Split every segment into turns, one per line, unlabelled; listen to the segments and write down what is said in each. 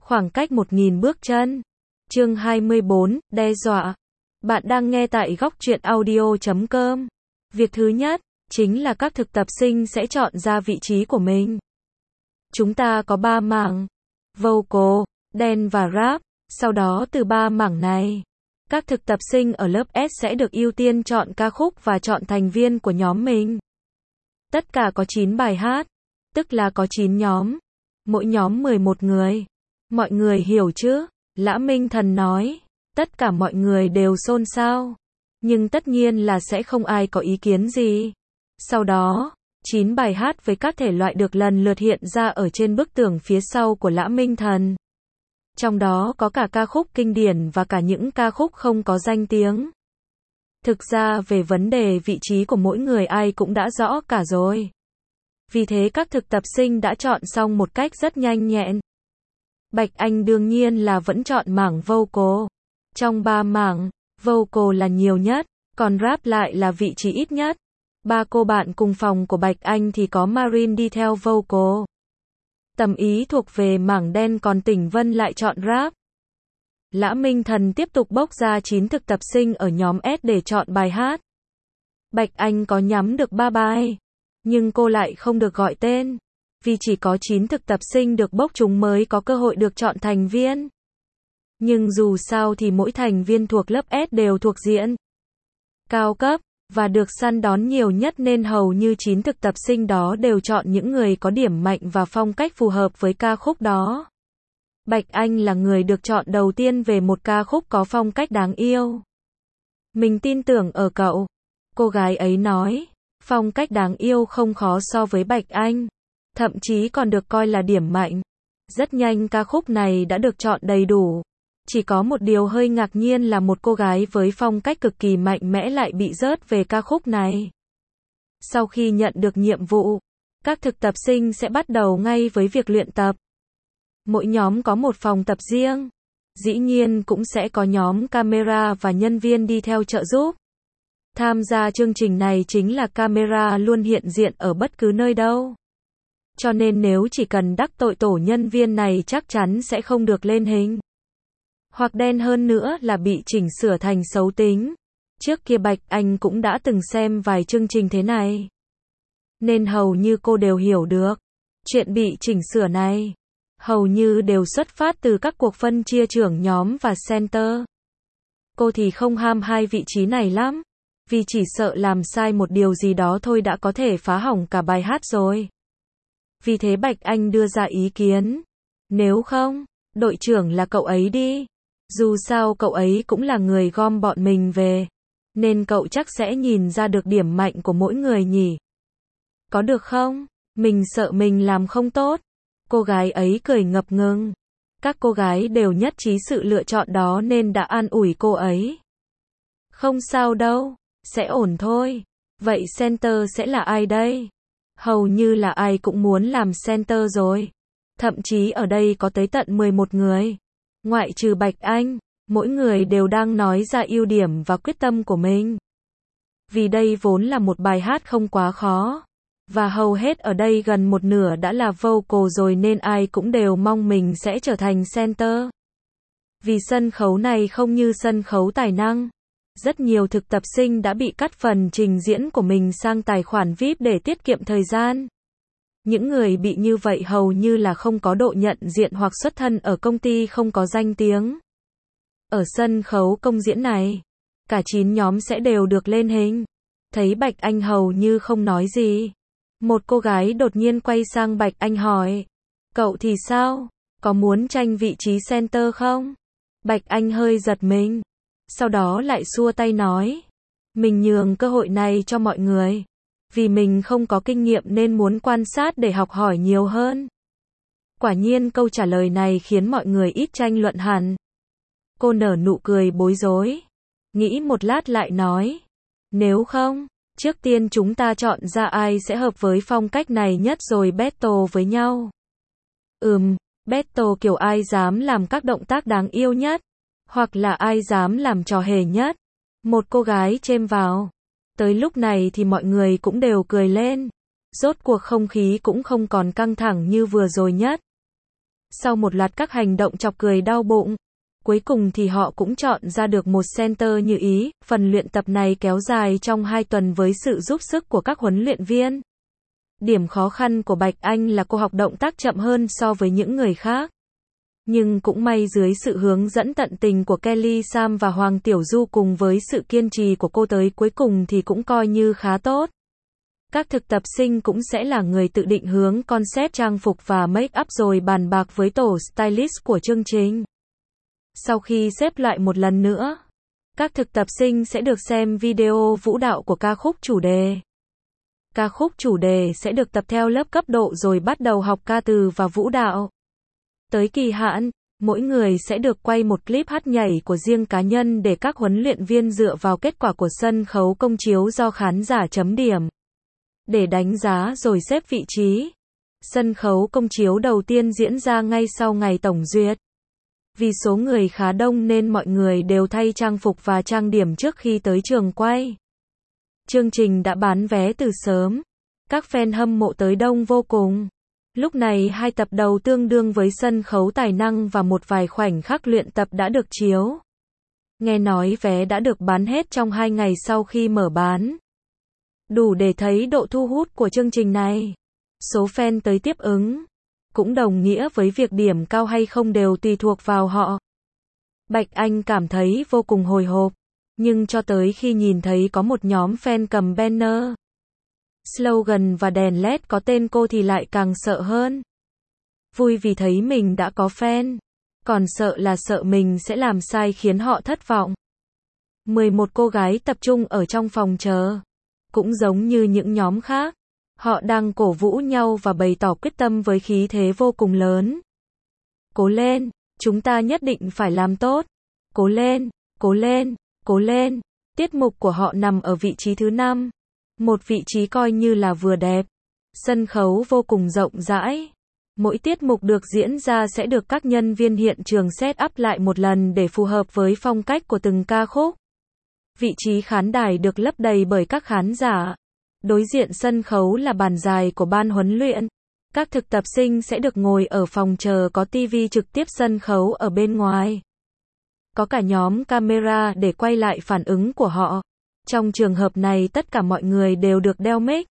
Khoảng cách 1.000 bước chân. Chương 24, đe dọa. Bạn đang nghe tại góc truyện audio.com. Việc thứ nhất, chính là các thực tập sinh sẽ chọn ra vị trí của mình. Chúng ta có 3 mảng: vocal, dance và rap. Sau đó từ 3 mảng này, các thực tập sinh ở lớp S sẽ được ưu tiên chọn ca khúc và chọn thành viên của nhóm mình. Tất cả có 9 bài hát, tức là có 9 nhóm. Mỗi nhóm 11 người. Mọi người hiểu chứ? Lã Minh Thần nói. Tất cả mọi người đều xôn xao. Nhưng tất nhiên là sẽ không ai có ý kiến gì. Sau đó, 9 bài hát với các thể loại được lần lượt hiện ra ở trên bức tường phía sau của Lã Minh Thần. Trong đó có cả ca khúc kinh điển và cả những ca khúc không có danh tiếng. Thực ra về vấn đề vị trí của mỗi người ai cũng đã rõ cả rồi. Vì thế các thực tập sinh đã chọn xong một cách rất nhanh nhẹn. Bạch Anh đương nhiên là vẫn chọn mảng vocal. Trong 3 mảng, vocal là nhiều nhất, còn rap lại là vị trí ít nhất. 3 cô bạn cùng phòng của Bạch Anh thì có Marin đi theo vocal. Tầm Ý thuộc về mảng đen, còn Tỉnh Vân lại chọn rap. Lã Minh Thần tiếp tục bốc ra 9 thực tập sinh ở nhóm S để chọn bài hát. Bạch Anh có nhắm được 3 bài, nhưng cô lại không được gọi tên, vì chỉ có 9 thực tập sinh được bốc chúng mới có cơ hội được chọn thành viên. Nhưng dù sao thì mỗi thành viên thuộc lớp S đều thuộc diện cao cấp, và được săn đón nhiều nhất nên hầu như 9 thực tập sinh đó đều chọn những người có điểm mạnh và phong cách phù hợp với ca khúc đó. Bạch Anh là người được chọn đầu tiên về một ca khúc có phong cách đáng yêu. Mình tin tưởng ở cậu. Cô gái ấy nói, phong cách đáng yêu không khó so với Bạch Anh. Thậm chí còn được coi là điểm mạnh. Rất nhanh ca khúc này đã được chọn đầy đủ. Chỉ có một điều hơi ngạc nhiên là một cô gái với phong cách cực kỳ mạnh mẽ lại bị rớt về ca khúc này. Sau khi nhận được nhiệm vụ, các thực tập sinh sẽ bắt đầu ngay với việc luyện tập. Mỗi nhóm có một phòng tập riêng. Dĩ nhiên cũng sẽ có nhóm camera và nhân viên đi theo trợ giúp. Tham gia chương trình này chính là camera luôn hiện diện ở bất cứ nơi đâu. Cho nên nếu chỉ cần đắc tội tổ nhân viên này chắc chắn sẽ không được lên hình. Hoặc đen hơn nữa là bị chỉnh sửa thành xấu tính. Trước kia Bạch Anh cũng đã từng xem vài chương trình thế này, nên hầu như cô đều hiểu được. Chuyện bị chỉnh sửa này hầu như đều xuất phát từ các cuộc phân chia trưởng nhóm và center. Cô thì không ham hai vị trí này lắm, vì chỉ sợ làm sai một điều gì đó thôi đã có thể phá hỏng cả bài hát rồi. Vì thế Bạch Anh đưa ra ý kiến, nếu không, đội trưởng là cậu ấy đi. Dù sao cậu ấy cũng là người gom bọn mình về, nên cậu chắc sẽ nhìn ra được điểm mạnh của mỗi người nhỉ. Có được không? Mình sợ mình làm không tốt. Cô gái ấy cười ngập ngừng. Các cô gái đều nhất trí sự lựa chọn đó nên đã an ủi cô ấy. Không sao đâu, sẽ ổn thôi. Vậy center sẽ là ai đây? Hầu như là ai cũng muốn làm center rồi. Thậm chí ở đây có tới tận 11 người. Ngoại trừ Bạch Anh, mỗi người đều đang nói ra ưu điểm và quyết tâm của mình. Vì đây vốn là một bài hát không quá khó. Và hầu hết ở đây gần một nửa đã là vocal rồi nên ai cũng đều mong mình sẽ trở thành center. Vì sân khấu này không như sân khấu tài năng. Rất nhiều thực tập sinh đã bị cắt phần trình diễn của mình sang tài khoản VIP để tiết kiệm thời gian. Những người bị như vậy hầu như là không có độ nhận diện hoặc xuất thân ở công ty không có danh tiếng. Ở sân khấu công diễn này, cả 9 nhóm sẽ đều được lên hình. Thấy Bạch Anh hầu như không nói gì. Một cô gái đột nhiên quay sang Bạch Anh hỏi, cậu thì sao? Có muốn tranh vị trí center không? Bạch Anh hơi giật mình. Sau đó lại xua tay nói, mình nhường cơ hội này cho mọi người. Vì mình không có kinh nghiệm nên muốn quan sát để học hỏi nhiều hơn. Quả nhiên câu trả lời này khiến mọi người ít tranh luận hẳn. Cô nở nụ cười bối rối. Nghĩ một lát lại nói, nếu không, trước tiên chúng ta chọn ra ai sẽ hợp với phong cách này nhất rồi battle với nhau. Battle kiểu ai dám làm các động tác đáng yêu nhất, hoặc là ai dám làm trò hề nhất. Một cô gái chêm vào. Tới lúc này thì mọi người cũng đều cười lên. Rốt cuộc không khí cũng không còn căng thẳng như vừa rồi nhất. Sau một loạt các hành động chọc cười đau bụng, cuối cùng thì họ cũng chọn ra được một center như ý. Phần luyện tập này kéo dài trong 2 tuần với sự giúp sức của các huấn luyện viên. Điểm khó khăn của Bạch Anh là cô học động tác chậm hơn so với những người khác. Nhưng cũng may dưới sự hướng dẫn tận tình của Kelly Sam và Hoàng Tiểu Du cùng với sự kiên trì của cô tới cuối cùng thì cũng coi như khá tốt. Các thực tập sinh cũng sẽ là người tự định hướng concept trang phục và make up rồi bàn bạc với tổ stylist của chương trình. Sau khi xếp loại một lần nữa, các thực tập sinh sẽ được xem video vũ đạo của ca khúc chủ đề. Ca khúc chủ đề sẽ được tập theo lớp cấp độ rồi bắt đầu học ca từ và vũ đạo. Tới kỳ hạn, mỗi người sẽ được quay một clip hát nhảy của riêng cá nhân để các huấn luyện viên dựa vào kết quả của sân khấu công chiếu do khán giả chấm điểm để đánh giá rồi xếp vị trí. Sân khấu công chiếu đầu tiên diễn ra ngay sau ngày tổng duyệt. Vì số người khá đông nên mọi người đều thay trang phục và trang điểm trước khi tới trường quay. Chương trình đã bán vé từ sớm. Các fan hâm mộ tới đông vô cùng. Lúc này 2 tập đầu tương đương với sân khấu tài năng và một vài khoảnh khắc luyện tập đã được chiếu. Nghe nói vé đã được bán hết trong 2 ngày sau khi mở bán. Đủ để thấy độ thu hút của chương trình này. Số fan tới tiếp ứng cũng đồng nghĩa với việc điểm cao hay không đều tùy thuộc vào họ. Bạch Anh cảm thấy vô cùng hồi hộp, nhưng cho tới khi nhìn thấy có một nhóm fan cầm banner, slogan và đèn LED có tên cô thì lại càng sợ hơn. Vui vì thấy mình đã có fan, còn sợ là sợ mình sẽ làm sai khiến họ thất vọng. 11 cô gái tập trung ở trong phòng chờ. Cũng giống như những nhóm khác, họ đang cổ vũ nhau và bày tỏ quyết tâm với khí thế vô cùng lớn. Cố lên, chúng ta nhất định phải làm tốt. Cố lên, cố lên, cố lên. Tiết mục của họ nằm ở vị trí thứ 5. Một vị trí coi như là vừa đẹp. Sân khấu vô cùng rộng rãi. Mỗi tiết mục được diễn ra sẽ được các nhân viên hiện trường set up lại một lần để phù hợp với phong cách của từng ca khúc. Vị trí khán đài được lấp đầy bởi các khán giả. Đối diện sân khấu là bàn dài của ban huấn luyện. Các thực tập sinh sẽ được ngồi ở phòng chờ có TV trực tiếp sân khấu ở bên ngoài. Có cả nhóm camera để quay lại phản ứng của họ. Trong trường hợp này tất cả mọi người đều được đeo mic.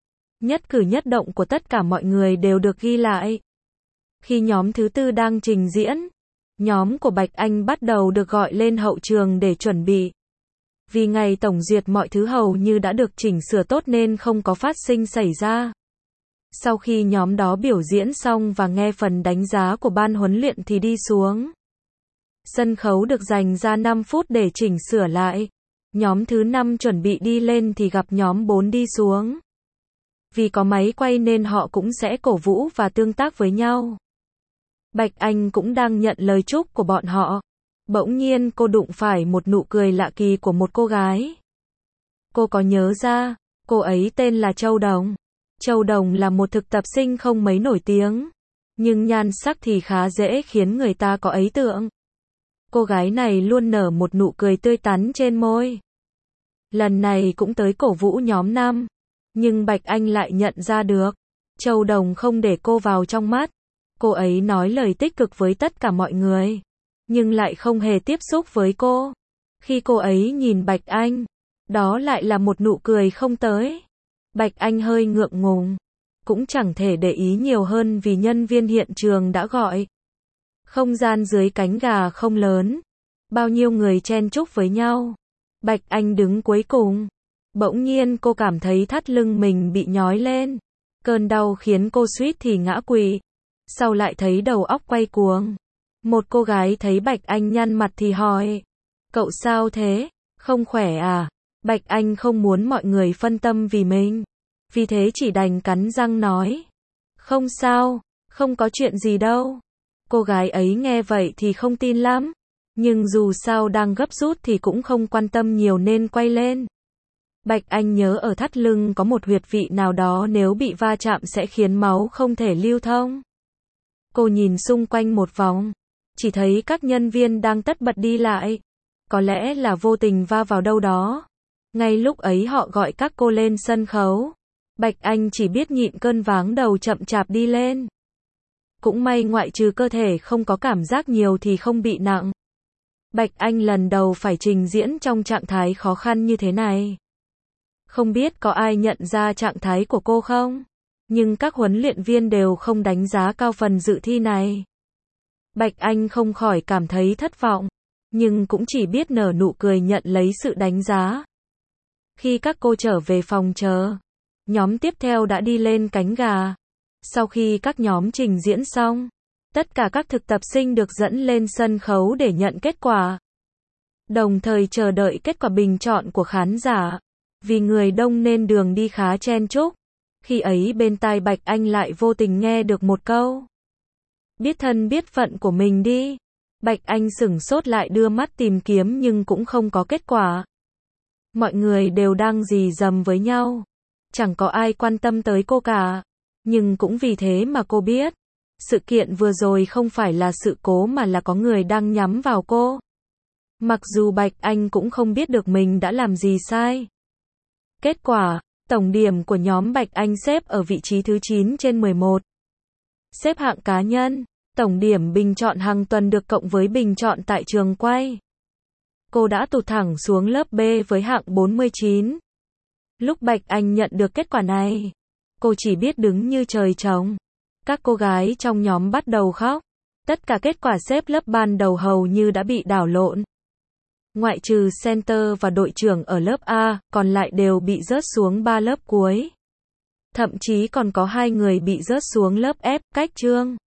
Nhất cử nhất động của tất cả mọi người đều được ghi lại. Khi nhóm thứ 4 đang trình diễn, nhóm của Bạch Anh bắt đầu được gọi lên hậu trường để chuẩn bị. Vì ngày tổng duyệt mọi thứ hầu như đã được chỉnh sửa tốt nên không có phát sinh xảy ra. Sau khi nhóm đó biểu diễn xong và nghe phần đánh giá của ban huấn luyện thì đi xuống. Sân khấu được dành ra 5 phút để chỉnh sửa lại. Nhóm thứ 5 chuẩn bị đi lên thì gặp nhóm 4 đi xuống. Vì có máy quay nên họ cũng sẽ cổ vũ và tương tác với nhau. Bạch Anh cũng đang nhận lời chúc của bọn họ. Bỗng nhiên cô đụng phải một nụ cười lạ kỳ của một cô gái. Cô có nhớ ra, cô ấy tên là Châu Đồng. Châu Đồng là một thực tập sinh không mấy nổi tiếng, nhưng nhan sắc thì khá dễ khiến người ta có ấn tượng. Cô gái này luôn nở một nụ cười tươi tắn trên môi. Lần này cũng tới cổ vũ nhóm 5, nhưng Bạch Anh lại nhận ra được, Châu Đồng không để cô vào trong mắt. Cô ấy nói lời tích cực với tất cả mọi người, nhưng lại không hề tiếp xúc với cô. Khi cô ấy nhìn Bạch Anh, đó lại là một nụ cười không tới. Bạch Anh hơi ngượng ngùng, cũng chẳng thể để ý nhiều hơn vì nhân viên hiện trường đã gọi. Không gian dưới cánh gà không lớn, bao nhiêu người chen chúc với nhau. Bạch Anh đứng cuối cùng. Bỗng nhiên cô cảm thấy thắt lưng mình bị nhói lên. Cơn đau khiến cô suýt thì ngã quỵ. Sau lại thấy đầu óc quay cuồng. Một cô gái thấy Bạch Anh nhăn mặt thì hỏi: "Cậu sao thế? Không khỏe à?" Bạch Anh không muốn mọi người phân tâm vì mình, vì thế chỉ đành cắn răng nói: "Không sao, không có chuyện gì đâu." Cô gái ấy nghe vậy thì không tin lắm, nhưng dù sao đang gấp rút thì cũng không quan tâm nhiều nên quay lên. Bạch Anh nhớ ở thắt lưng có một huyệt vị nào đó nếu bị va chạm sẽ khiến máu không thể lưu thông. Cô nhìn xung quanh một vòng, chỉ thấy các nhân viên đang tất bật đi lại. Có lẽ là vô tình va vào đâu đó. Ngay lúc ấy họ gọi các cô lên sân khấu. Bạch Anh chỉ biết nhịn cơn váng đầu chậm chạp đi lên. Cũng may ngoại trừ cơ thể không có cảm giác nhiều thì không bị nặng. Bạch Anh lần đầu phải trình diễn trong trạng thái khó khăn như thế này. Không biết có ai nhận ra trạng thái của cô không? Nhưng các huấn luyện viên đều không đánh giá cao phần dự thi này. Bạch Anh không khỏi cảm thấy thất vọng, nhưng cũng chỉ biết nở nụ cười nhận lấy sự đánh giá. Khi các cô trở về phòng chờ, nhóm tiếp theo đã đi lên cánh gà. Sau khi các nhóm trình diễn xong, tất cả các thực tập sinh được dẫn lên sân khấu để nhận kết quả. Đồng thời chờ đợi kết quả bình chọn của khán giả. Vì người đông nên đường đi khá chen chúc. Khi ấy bên tai Bạch Anh lại vô tình nghe được một câu. Biết thân biết phận của mình đi. Bạch Anh sửng sốt lại đưa mắt tìm kiếm nhưng cũng không có kết quả. Mọi người đều đang rì rầm với nhau. Chẳng có ai quan tâm tới cô cả. Nhưng cũng vì thế mà cô biết. Sự kiện vừa rồi không phải là sự cố mà là có người đang nhắm vào cô. Mặc dù Bạch Anh cũng không biết được mình đã làm gì sai. Kết quả, tổng điểm của nhóm Bạch Anh xếp ở vị trí thứ 9 trên 11. Xếp hạng cá nhân, tổng điểm bình chọn hàng tuần được cộng với bình chọn tại trường quay. Cô đã tụt thẳng xuống lớp B với hạng 49. Lúc Bạch Anh nhận được kết quả này, cô chỉ biết đứng như trời trồng. Các cô gái trong nhóm bắt đầu khóc. Tất cả kết quả xếp lớp ban đầu hầu như đã bị đảo lộn. Ngoại trừ center và đội trưởng ở lớp A, còn lại đều bị rớt xuống 3 lớp cuối. Thậm chí còn có 2 người bị rớt xuống lớp F, cách chương.